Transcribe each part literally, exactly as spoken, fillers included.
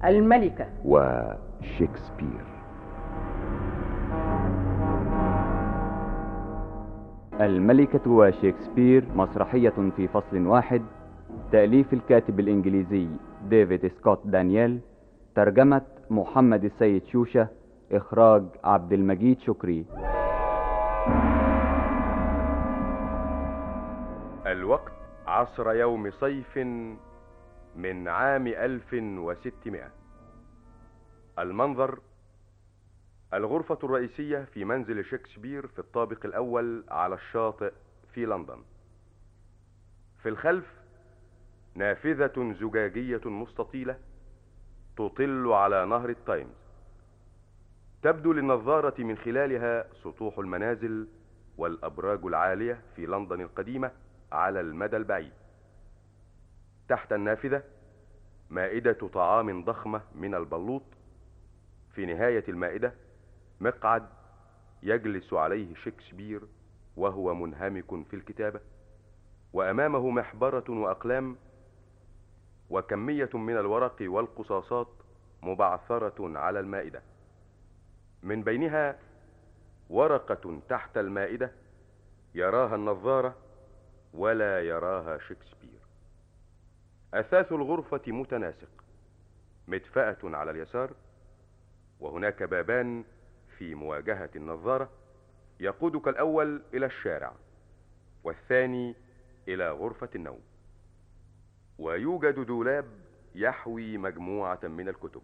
الملكة وشكسبير. الملكة وشكسبير مسرحية في فصل واحد، تأليف الكاتب الإنجليزي ديفيد سكوت دانييل، ترجمة محمد السيد شوشة، إخراج عبد المجيد شكري. الوقت عصر يوم صيف من عام ألف وستمائة. المنظر الغرفة الرئيسية في منزل شكسبير في الطابق الأول على الشاطئ في لندن. في الخلف نافذة زجاجية مستطيلة تطل على نهر التايمز، تبدو للنظارة من خلالها سطوح المنازل والأبراج العالية في لندن القديمة على المدى البعيد. تحت النافذة مائدة طعام ضخمة من البلوط، في نهاية المائدة مقعد يجلس عليه شكسبير وهو منهمك في الكتابة، وأمامه محبرة وأقلام وكمية من الورق والقصاصات مبعثرة على المائدة، من بينها ورقة تحت المائدة يراها النظارة ولا يراها شكسبير. أثاث الغرفة متناسق، مدفأة على اليسار، وهناك بابان في مواجهة النظارة يقودك الأول إلى الشارع والثاني إلى غرفة النوم. ويوجد دولاب يحوي مجموعة من الكتب،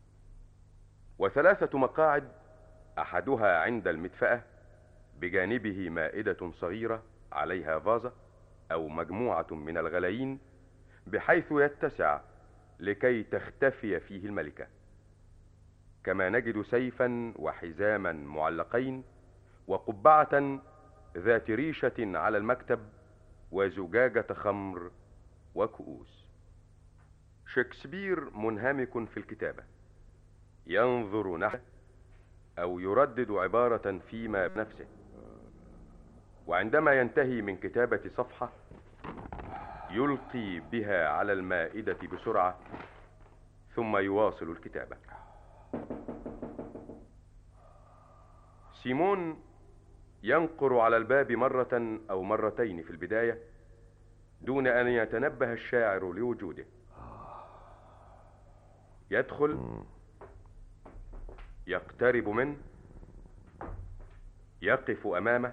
وثلاثة مقاعد، أحدها عند المدفأة بجانبه مائدة صغيرة عليها فازة أو مجموعة من الغلايين بحيث يتسع لكي تختفي فيه الملكة. كما نجد سيفا وحزاما معلقين وقبعة ذات ريشة على المكتب وزجاجة خمر وكؤوس. شكسبير منهمك في الكتابة، ينظر نحو أو يردد عبارة فيما بنفسه، وعندما ينتهي من كتابة صفحة يلقي بها على المائدة بسرعة ثم يواصل الكتابة. سيمون ينقر على الباب مرة أو مرتين في البداية دون أن يتنبه الشاعر لوجوده. يدخل، يقترب منه، يقف أمامه،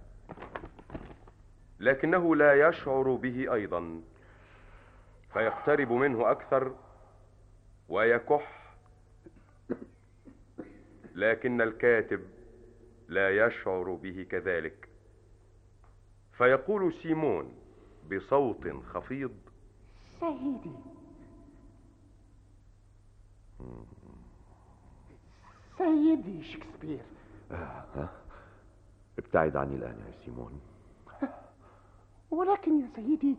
لكنه لا يشعر به أيضا، فيقترب منه أكثر ويكح، لكن الكاتب لا يشعر به كذلك، فيقول سيمون بصوت خفيض: سيدي سيدي شكسبير. آه. ابتعد عني الآن يا سيمون. ولكن يا سيدي.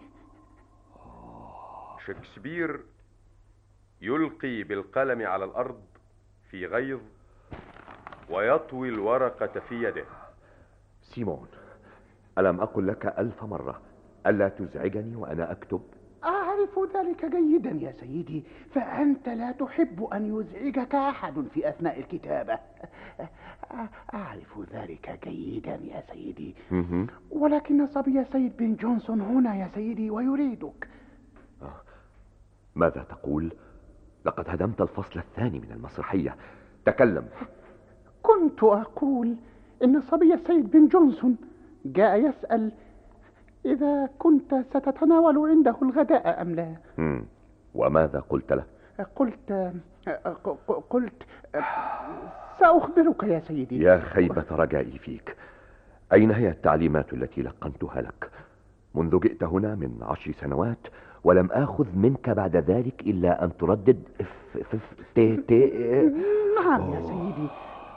شكسبير يلقي بالقلم على الأرض في غيظ ويطوي الورقة في يده. سيمون، ألم أقل لك ألف مرة ألا تزعجني وأنا أكتب؟ أعرف ذلك جيدا يا سيدي، فأنت لا تحب أن يزعجك أحد في أثناء الكتابة. أعرف ذلك جيدا يا سيدي. ولكن صبي السيد بن جونسون هنا يا سيدي ويريدك. آه. ماذا تقول؟ لقد هدمت الفصل الثاني من المسرحية، تكلم. كنت أقول إن صبي السيد بن جونسون جاء يسأل إذا كنت ستتناول عنده الغداء أم لا. مم. وماذا قلت له؟ قلت قلت سأخبرك يا سيدي. يا خيبة رجائي فيك، أين هي التعليمات التي لقنتها لك؟ منذ جئت هنا من عشر سنوات ولم آخذ منك بعد ذلك إلا أن تردد ف ف تي تي. نعم يا سيدي،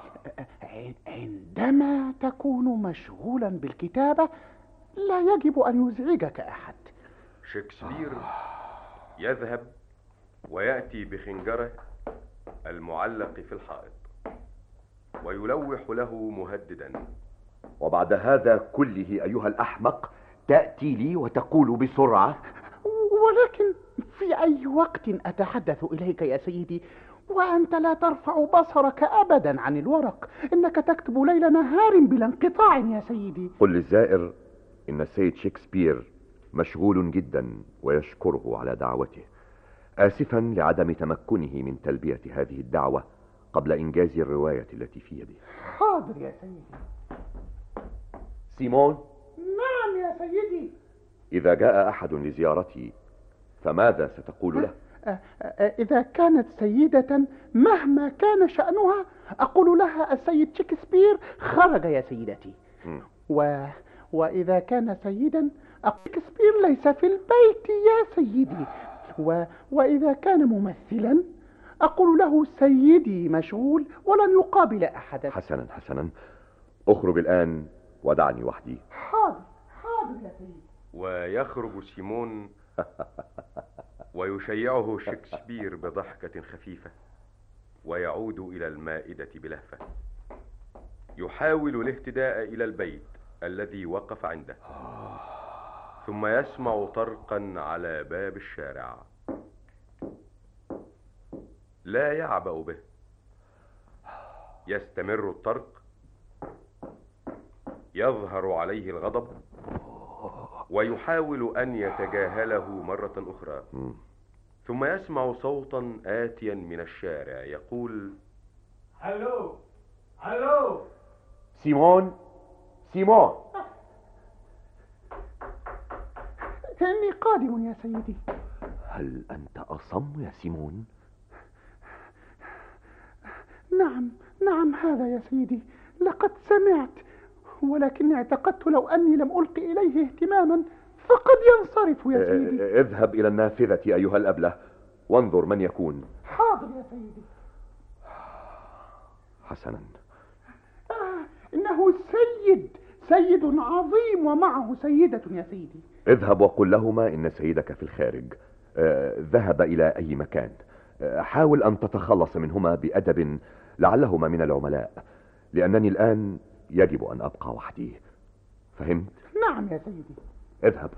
عندما تكون مشغولا بالكتابة لا يجب أن يزعجك أحد. شكسبير يذهب ويأتي بخنجره المعلق في الحائط ويلوح له مهددا: وبعد هذا كله أيها الأحمق تأتي لي وتقول بسرعة؟ ولكن في في أي وقت أتحدث إليك يا سيدي وأنت لا ترفع بصرك أبدا عن الورق. إنك تكتب ليل نهار بلا انقطاع يا سيدي. قل للزائر إن السيد شكسبير مشغول جدا ويشكره على دعوته، آسفا لعدم تمكنه من تلبية هذه الدعوة قبل إنجاز الرواية التي في يده. حاضر يا سيدي. سيمون. نعم يا سيدي. إذا جاء أحد لزيارتي فماذا ستقول له؟ إذا كانت سيدة مهما كان شأنها أقول لها السيد شكسبير خرج يا سيدتي. و... وإذا كان سيدا أقول شكسبير ليس في البيت يا سيدي. و... وإذا كان ممثلا أقول له سيدي مشغول ولن يقابل أحدا. حسنا حسنا، أخرج الآن ودعني وحدي. حاضر حاضر يا سيدي. ويخرج سيمون ويشيعه شكسبير بضحكة خفيفة ويعود إلى المائدة بلهفة. يحاول الاهتداء إلى البيت الذي وقف عنده، ثم يسمع طرقا على باب الشارع. لا يعبأ به، يستمر الطرق، يظهر عليه الغضب ويحاول أن يتجاهله مرة أخرى. ثم يسمع صوتا آتيا من الشارع يقول: هلو هلو سيمون سيمون. إني قادم يا سيدي. هل أنت أصم يا سيمون؟ نعم نعم هذا يا سيدي، لقد سمعت، ولكني اعتقدت لو أني لم ألقي إليه اهتماما فقد ينصرف يا سيدي. اذهب إلى النافذة أيها الأبله وانظر من يكون. حاضر يا سيدي. حسنا. آه إنه سيد سيد عظيم ومعه سيدة يا سيدي. اذهب وقل لهما إن سيدك في الخارج، آه ذهب إلى أي مكان. آه حاول أن تتخلص منهما بأدب، لعلهما من العملاء، لأنني الآن يجب أن أبقى وحدي. فهمت؟ نعم يا سيدي. اذهب.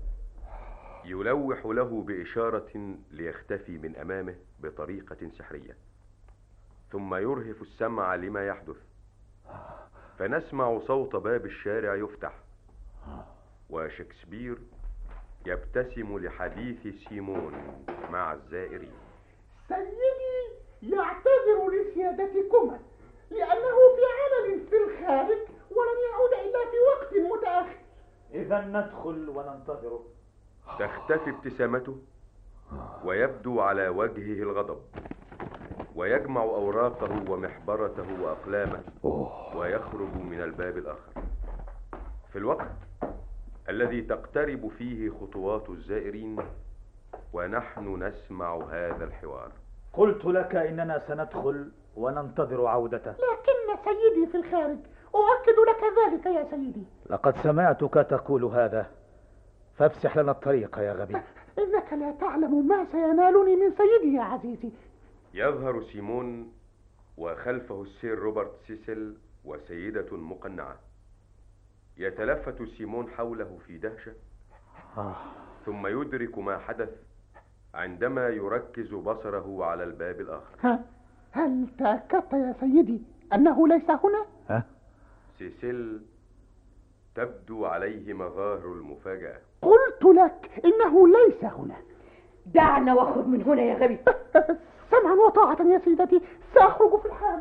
يلوح له بإشارة ليختفي من أمامه بطريقة سحرية، ثم يرهف السمع لما يحدث، فنسمع صوت باب الشارع يفتح، وشكسبير يبتسم لحديث سيمون مع الزائرين. سيدي يعتذر لسيادتكما لأنه في عمل في الخارج ولن يعود إلا في وقت متأخر. إذا ندخل وننتظره. تختفي ابتسامته ويبدو على وجهه الغضب، ويجمع أوراقه ومحبرته وأقلامه ويخرج من الباب الآخر. في الوقت الذي تقترب فيه خطوات الزائرين ونحن نسمع هذا الحوار. قلت لك إننا سندخل وننتظر عودته. لكن سيدي في الخارج، أؤكد لك ذلك يا سيدي. لقد سمعتك تقول هذا، فافسح لنا الطريق يا غبي. إنك لا تعلم ما سينالني من سيدي يا عزيزي. يظهر سيمون وخلفه السير روبرت سيسل وسيدة مقنعة. يتلفت سيمون حوله في دهشة، ثم يدرك ما حدث عندما يركز بصره على الباب الآخر. ها؟ هل تأكدت يا سيدي أنه ليس هنا؟ ها؟ سيسل تبدو عليه مظاهر المفاجأة. قلت لك إنه ليس هنا. دعنا واخرج من هنا يا غبي. سمعا وطاعة يا سيدتي، سأخرج في الحال.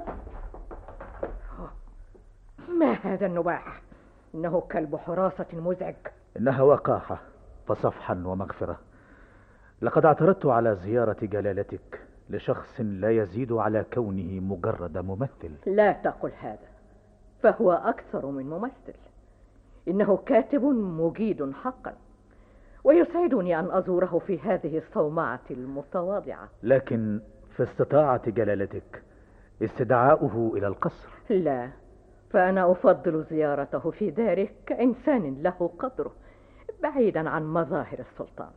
ما هذا النباح؟ إنه كلب حراسة مزعج. إنها وقاحة فصفحا ومغفرة. لقد اعترضت على زيارة جلالتك لشخص لا يزيد على كونه مجرد ممثل. لا تقل هذا، فهو أكثر من ممثل. إنه كاتب مجيد حقا، ويسعدني أن أزوره في هذه الصومعة المتواضعة. لكن في استطاعة جلالتك استدعاؤه إلى القصر. لا، فأنا أفضل زيارته في داره كإنسان له قدره، بعيدا عن مظاهر السلطان.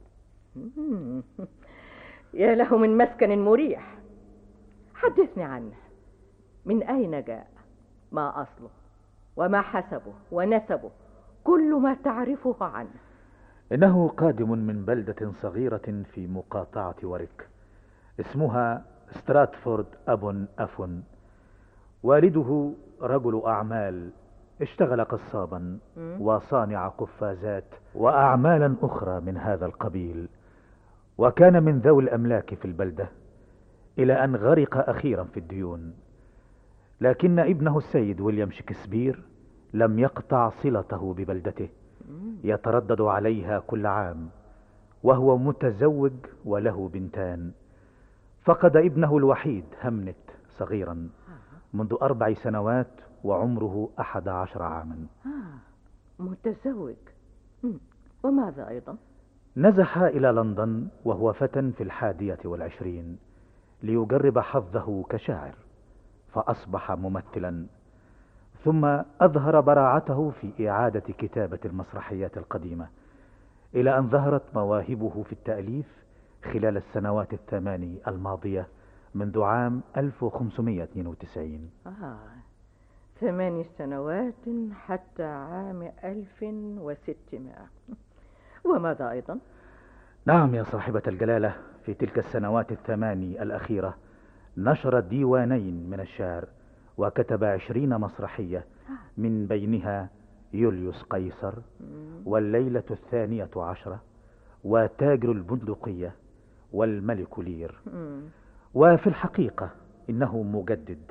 يا له من مسكن مريح. حدثني عنه. من أين جاء؟ ما أصله وما حسبه ونسبه؟ كل ما تعرفه عنه. إنه قادم من بلدة صغيرة في مقاطعة وريك اسمها ستراتفورد أبون أفون. والده رجل أعمال، اشتغل قصابا وصانع قفازات وأعمالا أخرى من هذا القبيل، وكان من ذوي الأملاك في البلدة إلى أن غرق أخيرا في الديون. لكن ابنه السيد ويليام شكسبير لم يقطع صلته ببلدته، يتردد عليها كل عام، وهو متزوج وله بنتان. فقد ابنه الوحيد همنت صغيرا منذ أربع سنوات وعمره أحد عشر عاما. آه، متزوج. وماذا أيضا؟ نزح إلى لندن وهو فتى في الحادية والعشرين ليجرب حظه كشاعر، فأصبح ممثلا، ثم أظهر براعته في إعادة كتابة المسرحيات القديمة، إلى أن ظهرت مواهبه في التأليف خلال السنوات الثماني الماضية منذ عام ألف وخمسمائة واثنين وتسعين. آه، ثماني سنوات حتى عام ألف وستمائة. وماذا أيضا؟ نعم يا صاحبة الجلالة، في تلك السنوات الثماني الأخيرة نشر ديوانين من الشعر، وكتب عشرين مسرحية، من بينها يوليوس قيصر، والليلة الثانية عشرة، وتاجر البندقية، والملك لير. وفي الحقيقة إنه مجدد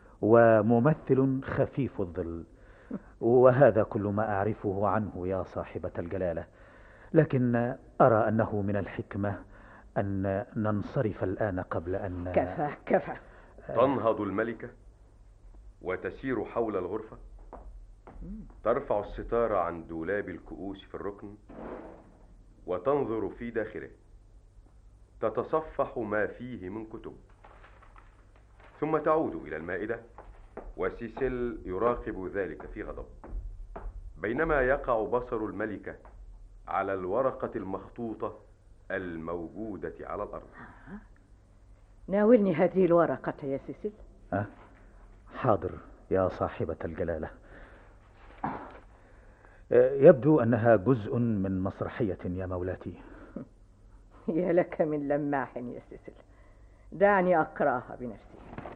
وممثل خفيف الظل، وهذا كل ما أعرفه عنه يا صاحبة الجلالة. لكن أرى أنه من الحكمة أن ننصرف الآن قبل أن... كفى كفى. تنهض الملكة وتسير حول الغرفة، ترفع الستار عن دولاب الكؤوس في الركن وتنظر في داخله، تتصفح ما فيه من كتب، ثم تعود إلى المائدة، وسيسيل يراقب ذلك في غضب، بينما يقع بصر الملكة على الورقة المخطوطة الموجودة على الأرض. ناولني هذه الورقة يا سيسيل. أه؟ حاضر يا صاحبة الجلالة. يبدو أنها جزء من مسرحية يا مولاتي. يا لك من لماح يا سيسيل، دعني أقرأها بنفسي.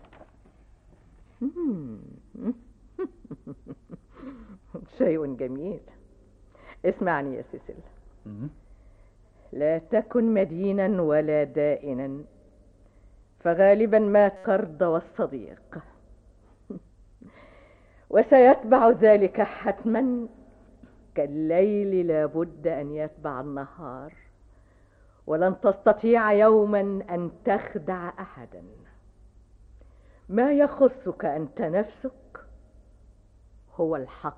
شيء جميل. اسمعني يا سيسيل. لا تكن مدينا ولا دائنا، فغالبا ما قرض والصديق، وسيتبع ذلك حتما كالليل لابد أن يتبع النهار، ولن تستطيع يوما أن تخدع أحدا. ما يخصك أنت نفسك هو الحق،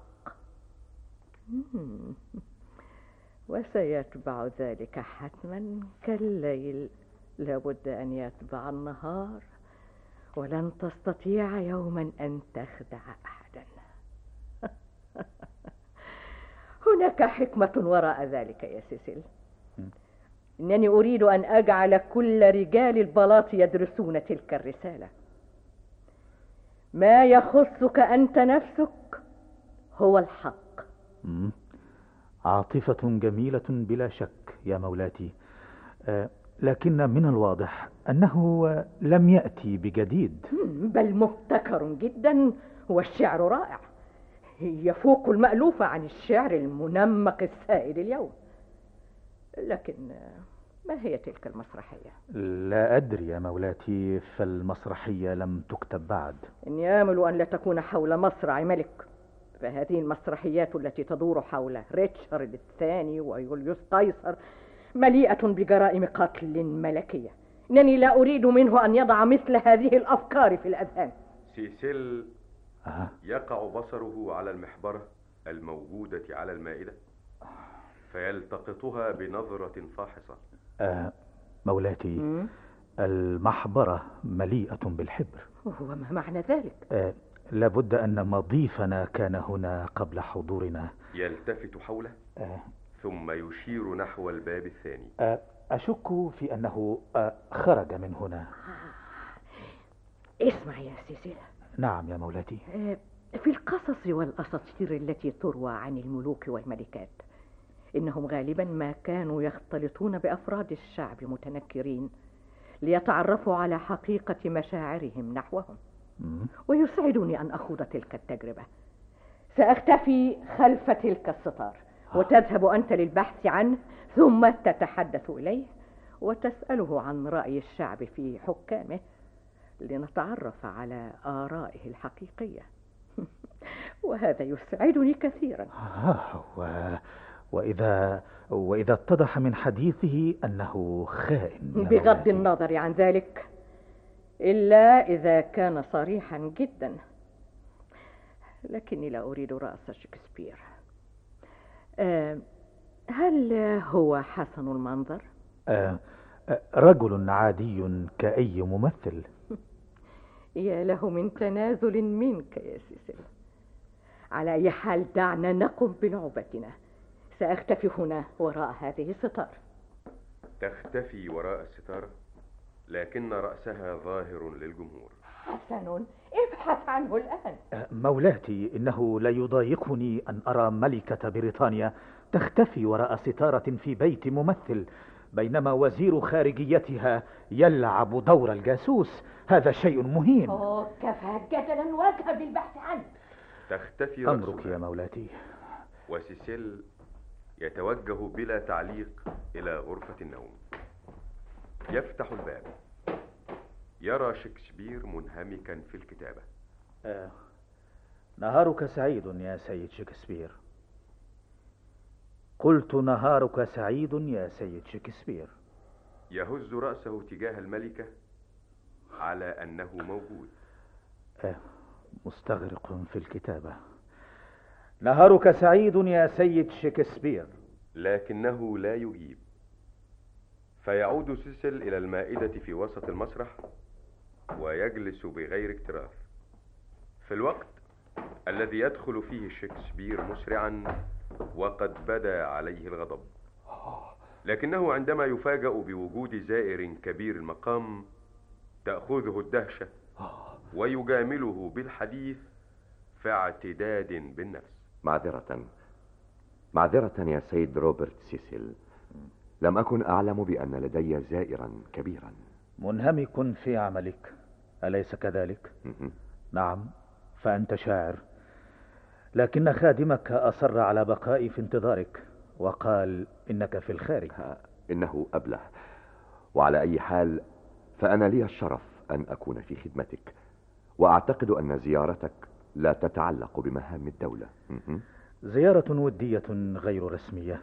وسيتبع ذلك حتما كالليل لابد أن يتبع النهار، ولن تستطيع يوما أن تخدع أحدا. هناك حكمة وراء ذلك يا سيسيل. إنني أريد أن أجعل كل رجال البلاط يدرسون تلك الرسالة. ما يخصك أنت نفسك هو الحق. مم. عاطفة جميلة بلا شك يا مولاتي، أه لكن من الواضح أنه لم يأتي بجديد، بل مبتكر جدا، والشعر رائع، يفوق المألوف عن الشعر المنمق السائد اليوم. لكن ما هي تلك المسرحية؟ لا أدري يا مولاتي، فالمسرحية لم تكتب بعد. إني آمل أن لا تكون حول مصرع ملك، فهذه المسرحيات التي تدور حول ريتشارد الثاني ويوليوس قيصر مليئة بجرائم قتل ملكية. إنني لا أريد منه أن يضع مثل هذه الأفكار في الأذهان. سيسيل أه. يقع بصره على المحبرة الموجودة على المائدة، فيلتقطها بنظرة فاحصة. أه مولاتي، م? المحبرة مليئة بالحبر. وما معنى ذلك؟ أه لابد أن مضيفنا كان هنا قبل حضورنا. يلتفت حوله أه ثم يشير نحو الباب الثاني. أه أشك في أنه أه خرج من هنا. اسمع يا سيسيل. نعم يا مولاتي. أه في القصص والأساطير التي تروى عن الملوك والملكات إنهم غالبا ما كانوا يختلطون بأفراد الشعب متنكرين ليتعرفوا على حقيقة مشاعرهم نحوهم. ويسعدني أن أخوض تلك التجربة. سأختفي خلف تلك الستار وتذهب أنت للبحث عنه، ثم تتحدث إليه وتسأله عن رأي الشعب في حكامه لنتعرف على آرائه الحقيقية. وهذا يسعدني كثيرا. آه و... وإذا وإذا اتضح من حديثه أنه خائن، بغض النظر عن ذلك، إلا إذا كان صريحا جدا. لكني لا أريد رأس شكسبير. أه هل هو حسن المنظر؟ أه رجل عادي كأي ممثل. يا له من تنازل منك يا سيسيل. على أي حال دعنا نقم بلعبتنا. سأختفي هنا وراء هذه الستار. تختفي وراء الستارة، لكن رأسها ظاهر للجمهور. حسن، ابحث عنه الآن. مولاتي، إنه لا يضايقني أن أرى ملكة بريطانيا تختفي وراء ستارة في بيت ممثل، بينما وزير خارجيتها يلعب دور الجاسوس. هذا شيء مهين. أوه، كفى جدلا واذهب للبحث عنه. تختفي رأسها. أمرك يا مولاتي. وسيسيل يتوجه بلا تعليق إلى غرفة النوم. يفتح الباب، يرى شكسبير منهمكا في الكتابة. آه. نهارك سعيد يا سيد شكسبير. قلت نهارك سعيد يا سيد شكسبير. يهز رأسه تجاه الملكة على أنه موجود. آه. مستغرق في الكتابة. نهارك سعيد يا سيد شكسبير. لكنه لا يجيب. فيعود سيسل إلى المائدة في وسط المسرح ويجلس بغير اكتراث. في الوقت الذي يدخل فيه شكسبير مسرعا وقد بدا عليه الغضب، لكنه عندما يفاجأ بوجود زائر كبير المقام تأخذه الدهشة ويجامله بالحديث في اعتداد بالنفس. معذرة معذرة يا سيد روبرت سيسيل، لم أكن أعلم بأن لدي زائرا كبيرا. منهمك في عملك، أليس كذلك؟ نعم، فأنت شاعر، لكن خادمك أصر على بقائي في انتظارك وقال إنك في الخارج. إنه أبله، وعلى أي حال فأنا لي الشرف أن أكون في خدمتك، وأعتقد أن زيارتك لا تتعلق بمهام الدولة. زيارة ودية غير رسمية.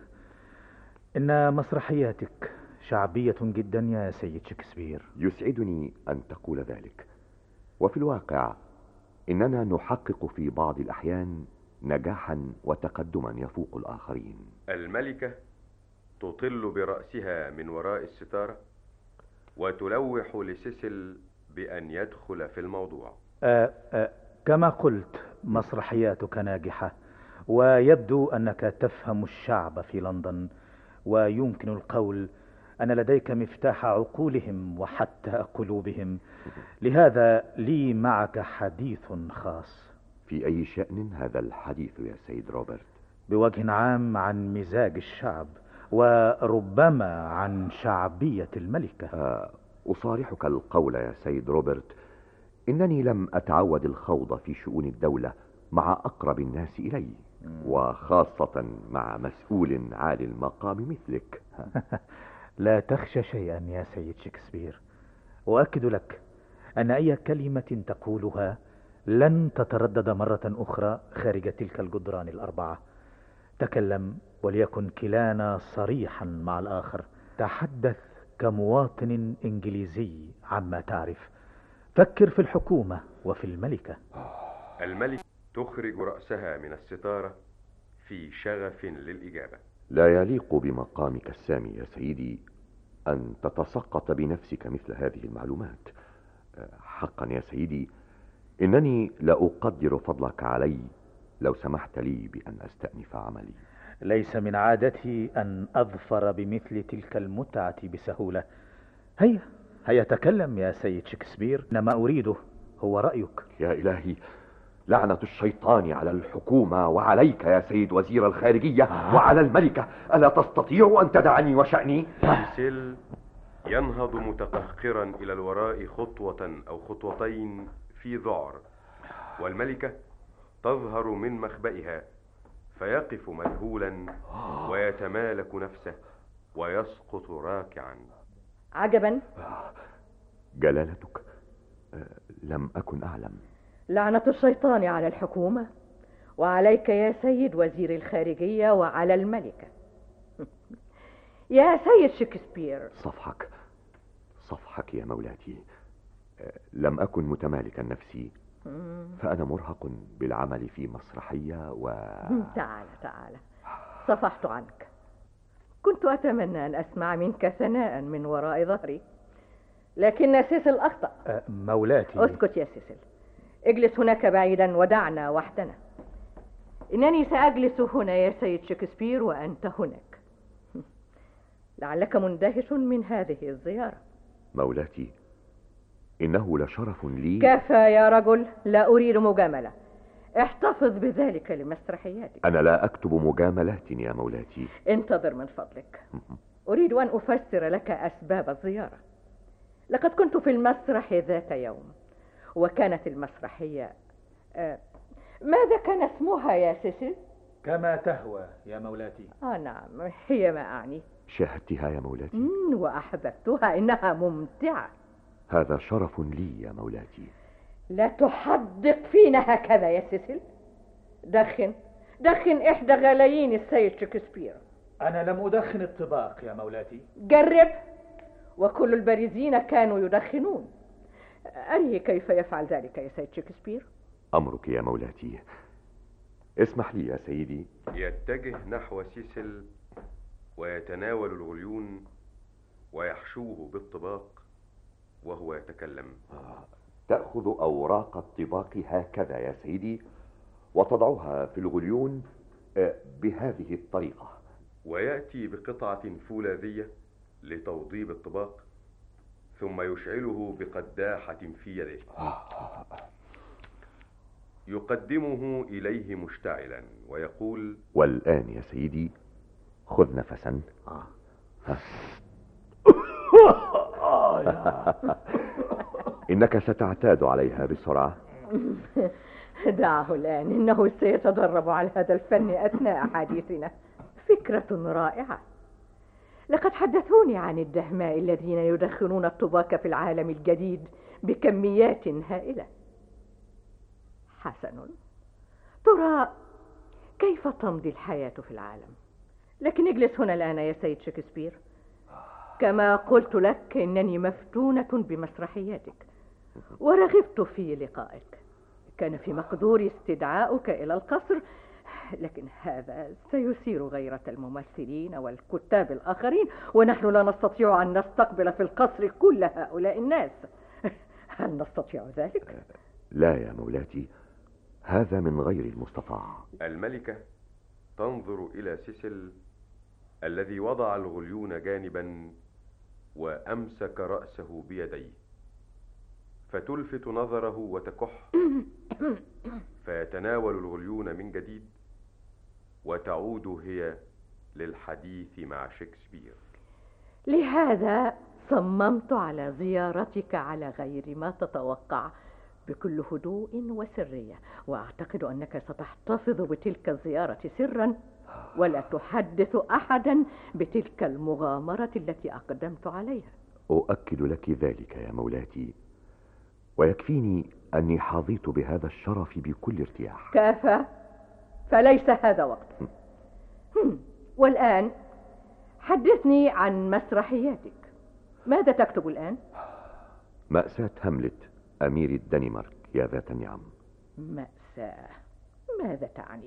إن مسرحياتك شعبية جدا يا سيد شكسبير. يسعدني أن تقول ذلك، وفي الواقع إننا نحقق في بعض الأحيان نجاحا وتقدما يفوق الآخرين. الملكة تطل برأسها من وراء الستارة وتلوح لسيسل بأن يدخل في الموضوع. أه أه كما قلت، مسرحياتك ناجحة، ويبدو أنك تفهم الشعب في لندن، ويمكن القول أن لديك مفتاح عقولهم وحتى قلوبهم. لهذا لي معك حديث خاص. في أي شأن هذا الحديث يا سيد روبرت؟ بوجه عام عن مزاج الشعب، وربما عن شعبية الملكة. آه أصارحك القول يا سيد روبرت، إنني لم أتعود الخوض في شؤون الدولة مع أقرب الناس إلي، وخاصة مع مسؤول عالي المقام مثلك. لا تخشى شيئا يا سيد شكسبير، وأكد لك أن أي كلمة تقولها لن تتردد مرة أخرى خارج تلك الجدران الأربعة. تكلم وليكن كلانا صريحا مع الآخر. تحدث كمواطن إنجليزي عما تعرف. فكر في الحكومة وفي الملكة. الملكة تخرج رأسها من الستارة في شغف للإجابة. لا يليق بمقامك السامي يا سيدي أن تتسقط بنفسك مثل هذه المعلومات. حقا يا سيدي، إنني لا أقدر فضلك علي لو سمحت لي بأن أستأنف عملي. ليس من عادتي أن أظفر بمثل تلك المتعة بسهولة. هيا هيا تكلم يا سيد شكسبير، إنما أريده هو رأيك. يا إلهي، لعنة الشيطان على الحكومة وعليك يا سيد وزير الخارجية وعلى الملكة. ألا تستطيع أن تدعني وشأني؟ سيسيل ينهض متقهقرا إلى الوراء خطوة أو خطوتين في ذعر، والملكة تظهر من مخبئها فيقف مذهولا ويتمالك نفسه ويسقط راكعا. عجبا. جلالتك، لم أكن أعلم. لعنة الشيطان على الحكومة وعليك يا سيد وزير الخارجية وعلى الملكة. يا سيد شكسبير. صفحك صفحك يا مولاتي. لم أكن متمالكا نفسي، فأنا مرهق بالعمل في مسرحية و... تعال تعال، صفحت عنك. كنت أتمنى أن أسمع منك ثناء من وراء ظهري، لكن سيسل أخطأ. أه مولاتي. اسكت يا سيسل، اجلس هناك بعيدا ودعنا وحدنا. إنني سأجلس هنا يا سيد شكسبير وأنت هناك. لعلك مندهش من هذه الزيارة. مولاتي، إنه لشرف لي. كفى يا رجل، لا أريد مجاملة. احتفظ بذلك لمسرحياتك. أنا لا أكتب مجاملات يا مولاتي. انتظر من فضلك. أريد أن أفسر لك أسباب الزيارة. لقد كنت في المسرح ذات يوم، وكانت المسرحية آه ماذا كان اسمها يا سيسل؟ كما تهوى يا مولاتي. آه نعم، هي ما أعني. شاهدتها يا مولاتي؟ مم وأحببتها، إنها ممتعة. هذا شرف لي يا مولاتي. لا تحدق فينا هكذا يا سيسل. دخن دخن إحدى غلايين السيد شكسبير. أنا لم أدخن الطباق يا مولاتي. جرب، وكل البارزين كانوا يدخنون. أريه كيف يفعل ذلك يا سيد شكسبير. أمرك يا مولاتي. اسمح لي يا سيدي. يتجه نحو سيسل ويتناول الغليون ويحشوه بالطباق وهو يتكلم. آه. تأخذ أوراق الطباق هكذا يا سيدي وتضعها في الغليون بهذه الطريقة، ويأتي بقطعة فولاذية لتوضيب الطباق ثم يشعله بقداحة في يده. يقدمه إليه مشتعلا ويقول: والآن يا سيدي خذ نفسا. إنك ستعتاد عليها بسرعة. دعه الآن، إنه سيتدرب على هذا الفن أثناء حديثنا. فكرة رائعة. لقد حدثوني عن الدهماء الذين يدخنون الطباق في العالم الجديد بكميات هائلة. حسن، ترى كيف تمضي الحياة في العالم؟ لكن اجلس هنا الآن يا سيد شكسبير. كما قلت لك إنني مفتونة بمسرحياتك ورغبت في لقائك. كان في مقدوري استدعاؤك إلى القصر، لكن هذا سيثير غيرة الممثلين والكتاب الآخرين، ونحن لا نستطيع أن نستقبل في القصر كل هؤلاء الناس. هل نستطيع ذلك؟ لا يا مولاتي، هذا من غير المستطاع. الملكة تنظر إلى سيسل الذي وضع الغليون جانبا وأمسك رأسه بيديه، فتلفت نظره وتكح، فيتناول الغليون من جديد وتعود هي للحديث مع شكسبير. لهذا صممت على زيارتك على غير ما تتوقع، بكل هدوء وسرية، وأعتقد أنك ستحتفظ بتلك الزيارة سرا ولا تحدث أحدا بتلك المغامرة التي أقدمت عليها. أؤكد لك ذلك يا مولاتي، ويكفيني أني حظيت بهذا الشرف بكل ارتياح. كافى، فليس هذا وقت. والآن حدثني عن مسرحياتك. ماذا تكتب الآن؟ مأساة هاملت أمير الدنمارك يا ذات النعم. مأساة؟ ماذا تعني؟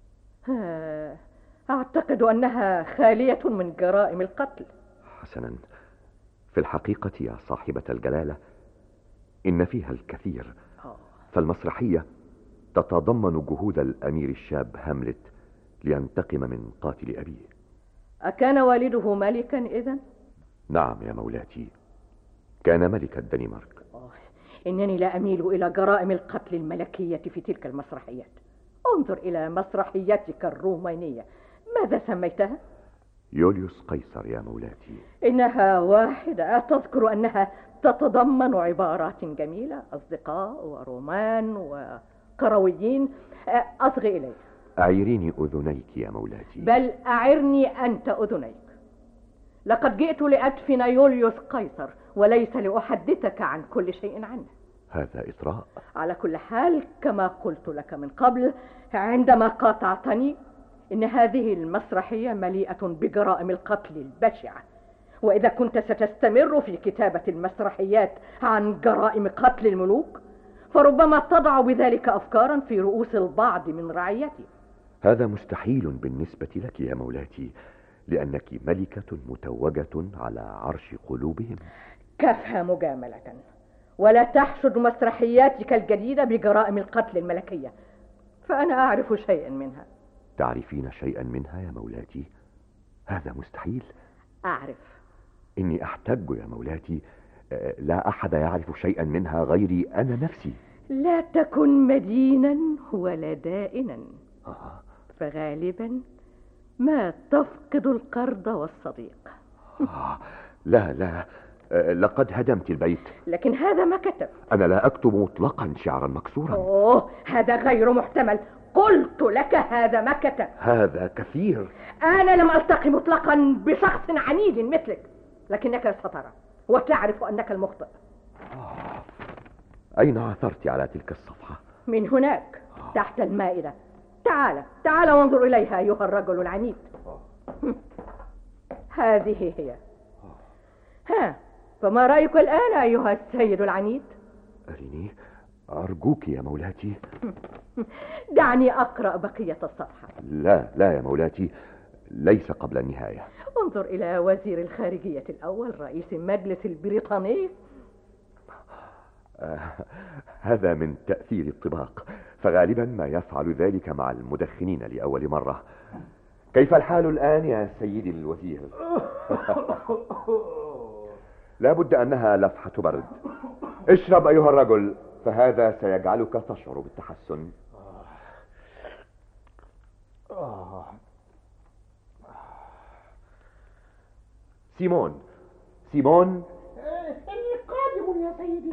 أعتقد أنها خالية من جرائم القتل. حسنا، في الحقيقة يا صاحبة الجلالة إن فيها الكثير. فالمسرحية تتضمن جهود الأمير الشاب هاملت لينتقم من قاتل أبيه. أكان والده ملكا إذن؟ نعم يا مولاتي، كان ملك الدنمارك. إنني لا أميل إلى جرائم القتل الملكية في تلك المسرحيات. انظر إلى مسرحيتك الرومانية، ماذا سميتها؟ يوليوس قيصر يا مولاتي. إنها واحدة، تذكر أنها تتضمن عبارات جميلة، أصدقاء ورومان وقرويين. أصغي إلي. أعيريني أذنيك يا مولاتي. بل أعرني أنت أذنيك. لقد جئت لأدفن يوليوس قيصر وليس لأحدثك عن كل شيء عنه. هذا إطراء. على كل حال كما قلت لك من قبل عندما قاطعتني، إن هذه المسرحية مليئة بجرائم القتل البشعة، وإذا كنت ستستمر في كتابة المسرحيات عن جرائم قتل الملوك فربما تضع بذلك أفكارا في رؤوس البعض من رعيتي. هذا مستحيل بالنسبة لك يا مولاتي، لأنك ملكة متوجة على عرش قلوبهم. كفها مجاملة، ولا تحشد مسرحياتك الجديدة بجرائم القتل الملكية، فأنا أعرف شيئا منها. تعرفين شيئا منها يا مولاتي؟ هذا مستحيل. أعرف. إني أحتج يا مولاتي، لا أحد يعرف شيئا منها غيري أنا نفسي. لا تكن مدينا ولا دائنا، آه. فغالبا ما تفقد القرض والصديق. آه. لا لا، لقد هدمت البيت. لكن هذا ما كتب. أنا لا أكتب مطلقا شعرا مكسورا. أوه، هذا غير محتمل. قلت لك هذا ما كتب. هذا كثير. أنا لم ألتقي مطلقا بشخص عنيد مثلك، لكنك سترى وتعرف أنك المخطئ. آه. أين عثرت على تلك الصفحة؟ من هناك تحت المائدة. تعال تعال وانظر إليها أيها الرجل العنيد. هذه هي. ها، فما رأيك الآن أيها السيد العنيد؟ أريني أرجوك يا مولاتي. دعني أقرأ بقية الصفحة. لا لا يا مولاتي، ليس قبل النهاية. انظر إلى وزير الخارجية الأول، رئيس المجلس البريطاني. آه، هذا من تأثير الطباق، فغالبا ما يفعل ذلك مع المدخنين لأول مرة. كيف الحال الآن يا سيدي الوزير؟ لا بد أنها لفحة برد. اشرب أيها الرجل، فهذا سيجعلك تشعر بالتحسن. سيمون سيمون إني قادم يا سيدي.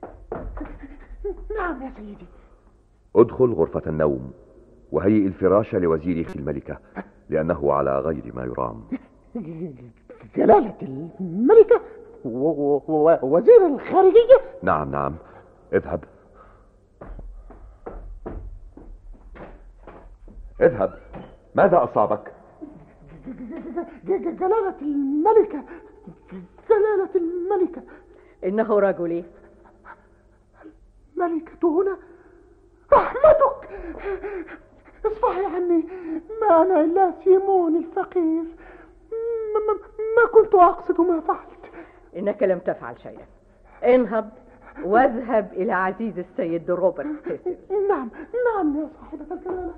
نعم يا سيدي. ادخل غرفة النوم وهيئ الفراش لوزير الملكة، لأنه على غير ما يرام. جلالة الملكة ووزير الخارجية؟ نعم نعم، اذهب اذهب. ماذا أصابك؟ جلالة الملكة، جلالة الملكة. إنه رجلي. ملكة هنا؟ رحمتك، اصفحي عني، ما أنا إلا سيمون الفقير، ما, ما, ما كنت أقصد ما فعلت. إنك لم تفعل شيئا. انهض واذهب إلى عزيز السيد روبرت سيسل. نعم نعم يا صاحبة الجلالة.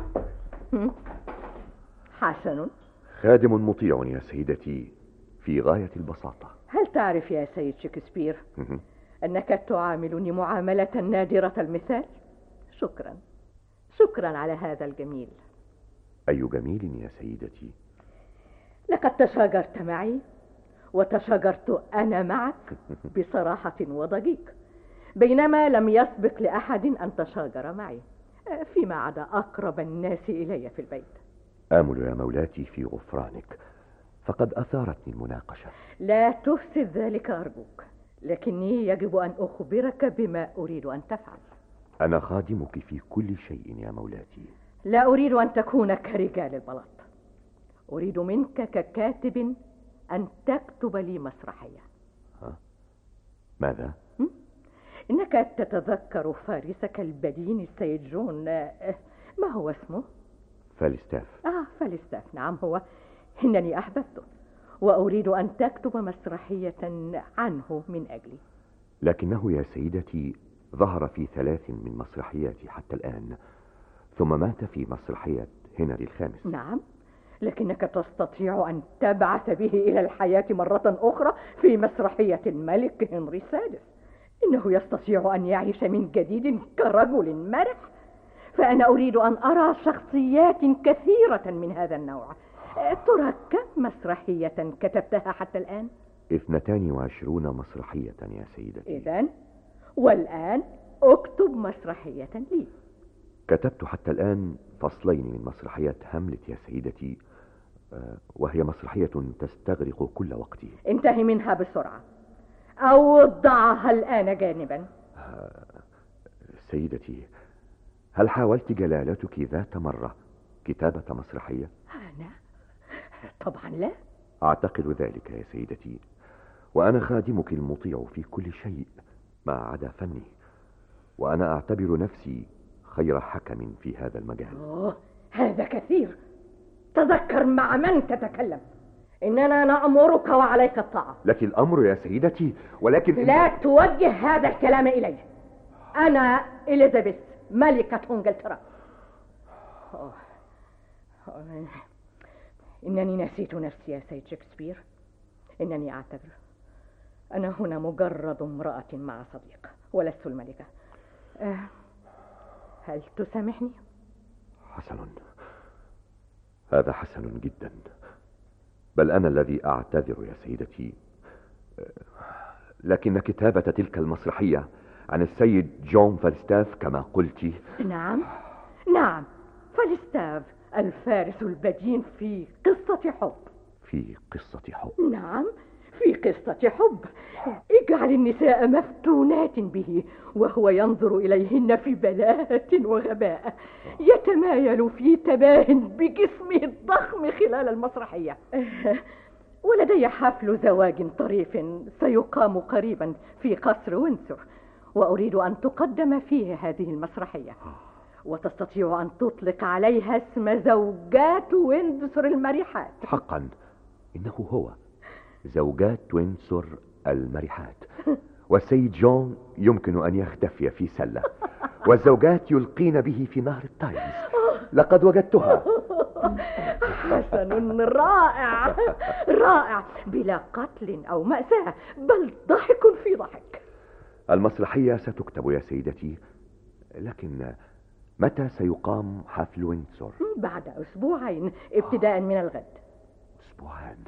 حسن. خادم مطيع يا سيدتي، في غاية البساطة. هل تعرف يا سيد شكسبير أنك تعاملني معاملة نادرة المثال؟ شكرا شكرا على هذا الجميل. أي جميل يا سيدتي؟ لقد تشاجرت معي وتشاجرت أنا معك بصراحة وضجيج، بينما لم يسبق لأحد أن تشاجر معي، فيما عدا أقرب الناس إلي في البيت. آمل يا مولاتي في غفرانك، فقد أثارتني المناقشة. لا تفسد ذلك أرجوك، لكني يجب أن أخبرك بما أريد أن تفعل. أنا خادمك في كل شيء يا مولاتي. لا أريد أن تكون كرجال البلاط، أريد منك ككاتب أن تكتب لي مسرحية. ها؟ ماذا؟ إنك تتذكر فارسك البدين السيد جون، ما هو اسمه؟ فالستاف. آه فالستاف، نعم هو. إنني أحببته وأريد أن تكتب مسرحية عنه من أجلي. لكنه يا سيدتي ظهر في ثلاث من مسرحياتي حتى الآن، ثم مات في مسرحية هنري الخامس. نعم، لكنك تستطيع أن تبعث به إلى الحياة مرة أخرى في مسرحية الملك هنري السادس. إنه يستطيع أن يعيش من جديد كرجل مرح، فأنا أريد أن أرى شخصيات كثيرة من هذا النوع. ترى كم مسرحية كتبتها حتى الآن؟ اثنتان وعشرون مسرحية يا سيدتي. إذن والآن أكتب مسرحية لي. كتبت حتى الآن فصلين من مسرحية هاملت يا سيدتي، وهي مسرحية تستغرق كل وقتي. انتهي منها بسرعة أو ضعها الآن جانبا. سيدتي، هل حاولت جلالتك ذات مرة كتابة مسرحية؟ أنا؟ طبعا لا. أعتقد ذلك يا سيدتي، وأنا خادمك المطيع في كل شيء ما عدا فني، وأنا أعتبر نفسي خير حكم في هذا المجال. أوه، هذا كثير. تذكر مع من تتكلم. إننا نأمرك وعليك الطاعة. لك الأمر يا سيدتي، ولكن لا إن... توجه هذا الكلام إلي. أنا إليزابيث ملكة إنجلترا. أوه. أوه. إنني نسيت نفسي يا سيد شكسبير. إنني أعتبر أنا هنا مجرد امرأة مع صديق ولست الملكة. أه. هل تسامحني؟ حسن، هذا حسن جدا، بل أنا الذي أعتذر يا سيدتي، لكن كتابة تلك المسرحية عن السيد جون فالستاف كما قلت. نعم نعم، فالستاف الفارس البدين في قصة حب. في قصة حب؟ نعم، في قصة حب. اجعل النساء مفتونات به وهو ينظر إليهن في بلاهة وغباء، يتمايل في تباه بجسمه الضخم خلال المسرحية. ولدي حفل زواج طريف سيقام قريبا في قصر وينسور، وأريد أن تقدم فيه هذه المسرحية، وتستطيع أن تطلق عليها اسم زوجات ويندسور المرحات. حقا إنه هو زوجات وينسور المرحات، والسيد جون يمكن أن يختفي في سلة، والزوجات يلقين به في نهر التايمز. لقد وجدتها. حسن، رائع رائع، بلا قتل أو مأساة، بل ضحك في ضحك. المسرحية ستكتب يا سيدتي، لكن متى سيقام حفل وينسور؟ بعد أسبوعين ابتداء من الغد. أسبوعين؟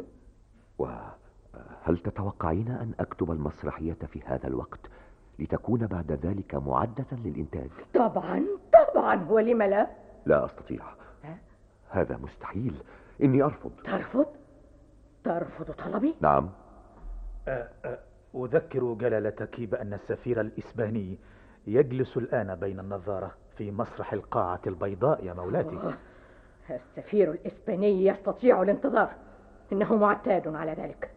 وهل تتوقعين أن أكتب المسرحية في هذا الوقت لتكون بعد ذلك معدة للإنتاج؟ طبعا طبعا، ولم لا؟ لا أستطيع. ها؟ هذا مستحيل. إني أرفض. ترفض؟ ترفض طلبي؟ نعم. أذكر جلالتك بأن السفير الإسباني يجلس الآن بين النظارة في مسرح القاعة البيضاء يا مولاتي. السفير الإسباني يستطيع الانتظار، إنه معتاد على ذلك.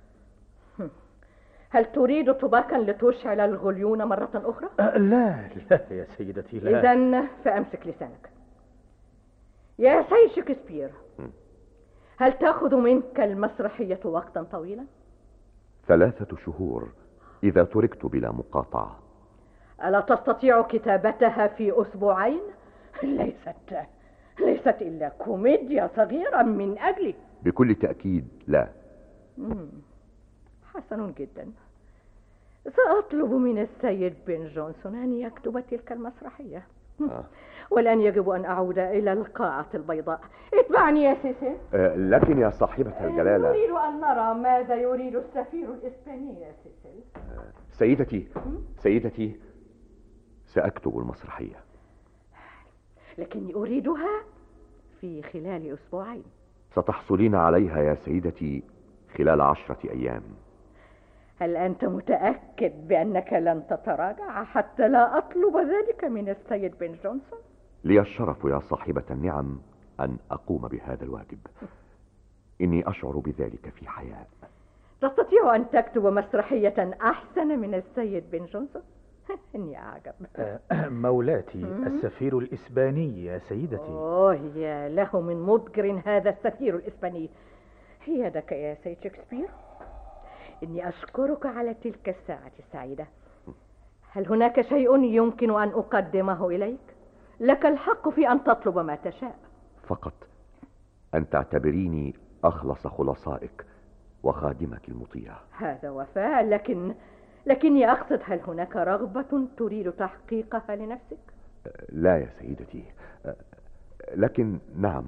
هل تريد طباقا لتشعل الغليون مرة أخرى؟ أه لا لا يا سيدتي لا. إذن فأمسك لسانك. يا سيد شكسبير، هل تأخذ منك المسرحية وقتا طويلا؟ ثلاثة شهور إذا تركت بلا مقاطعة. ألا تستطيع كتابتها في أسبوعين؟ ليست ليست إلا كوميديا صغيرة من أجلي. بكل تأكيد لا. مم. حسن جدا. سأطلب من السيد بن جونسون أن يكتب تلك المسرحية. آه. والآن يجب أن أعود إلى القاعة البيضاء. اتبعني يا سيسي. آه لكن يا صاحبة الجلالة، نريد أن نرى ماذا يريد السفير الإسباني يا سيسي. آه سيدتي سيدتي سأكتب المسرحية، لكني أريدها في خلال أسبوعين. ستحصلين عليها يا سيدتي خلال عشرة أيام. هل أنت متأكد بأنك لن تتراجع حتى لا أطلب ذلك من السيد بن جونسون؟ لي الشرف يا صاحبة النعم أن أقوم بهذا الواجب. إني أشعر بذلك في حياة. تستطيع أن تكتب مسرحية أحسن من السيد بن جونسون؟ إني أعجب. مولاتي، السفير الإسباني يا سيدتي. أوه يا له من مضجر هذا السفير الإسباني. هي يدك يا سيد شكسبير. إني أشكرك على تلك الساعة السعيدة. هل هناك شيء يمكن أن أقدمه إليك؟ لك الحق في أن تطلب ما تشاء. فقط أن تعتبريني أخلص خلصائك وخادمك المطيع. هذا وفاء، لكن لكني أقصد، هل هناك رغبة تريد تحقيقها لنفسك؟ لا يا سيدتي، لكن نعم.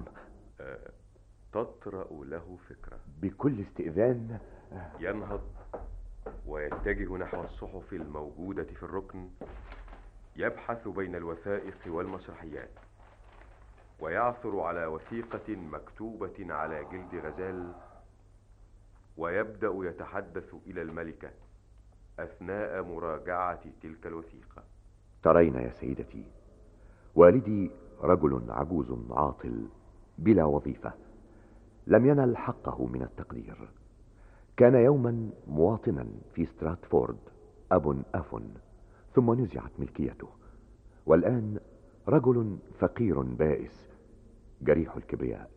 تطرأ له فكرة. بكل استئذان. ينهض ويتجه نحو الصحف الموجودة في الركن، يبحث بين الوثائق والمسرحيات، ويعثر على وثيقة مكتوبة على جلد غزال، ويبدأ يتحدث إلى الملكة أثناء مراجعة تلك الوثيقة. ترين يا سيدتي، والدي رجل عجوز عاطل بلا وظيفة، لم ينل حقه من التقدير. كان يوما مواطنا في ستراتفورد أب أف، ثم نزعت ملكيته، والآن رجل فقير بائس جريح الكبرياء.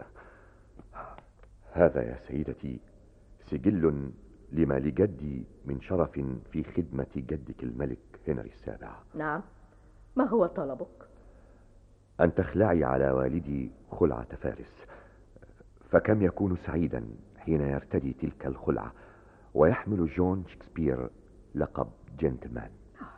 هذا يا سيدتي سجل لما لجدي من شرف في خدمة جدك الملك هنري السابع. نعم، ما هو طلبك؟ أن تخلعي على والدي خلعة فارس، فكم يكون سعيدا حين يرتدي تلك الخلعة ويحمل جون شكسبير لقب جنتلمان.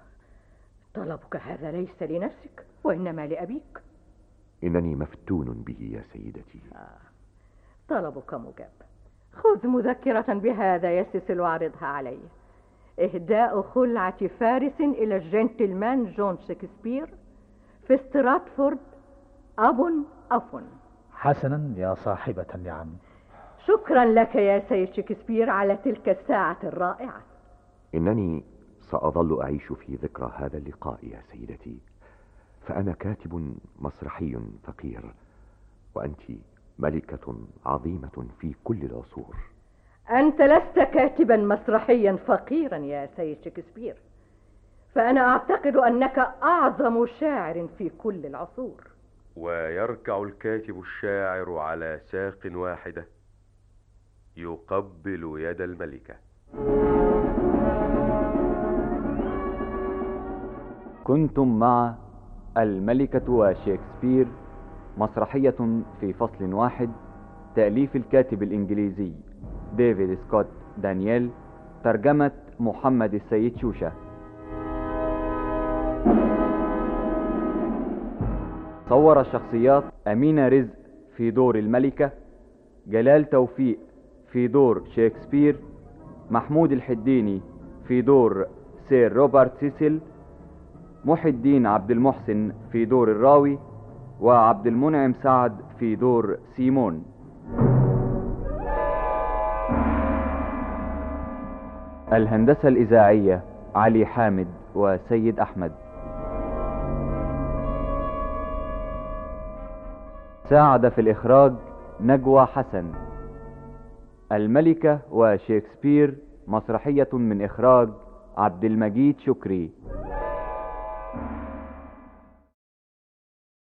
طلبك هذا ليس لنفسك وإنما لأبيك. إنني مفتون به يا سيدتي. آه. طلبك مجاب. خذ مذكرة بهذا يا سيسل واعرضها علي. إهداء خلعة فارس إلى الجنتلمان جون شكسبير في ستراتفورد أب أف. حسنا يا صاحبة النعم. شكرا لك يا سيد شكسبير على تلك الساعة الرائعة. إنني سأظل أعيش في ذكرى هذا اللقاء يا سيدتي، فأنا كاتب مسرحي فقير، وأنت ملكة عظيمة في كل العصور. أنت لست كاتبا مسرحيا فقيرا يا سيد شكسبير، فأنا أعتقد أنك أعظم شاعر في كل العصور. ويركع الكاتب الشاعر على ساق واحدة يقبل يد الملكة. كنتم مع الملكة وشيكسبير، مسرحية في فصل واحد، تأليف الكاتب الإنجليزي ديفيد سكوت دانييل، ترجمة محمد السيد شوشة. صور الشخصيات أمينة رزق في دور الملكة، جلال توفيق في دور شيكسبير، محمود الحديني في دور سير روبرت سيسل، محي الدين عبد المحسن في دور الراوي، وعبد المنعم سعد في دور سيمون. الهندسة الإذاعية علي حامد وسيد أحمد. ساعد في الإخراج نجوى حسن. الملكة وشيكسبير، مسرحية من إخراج عبد المجيد شكري.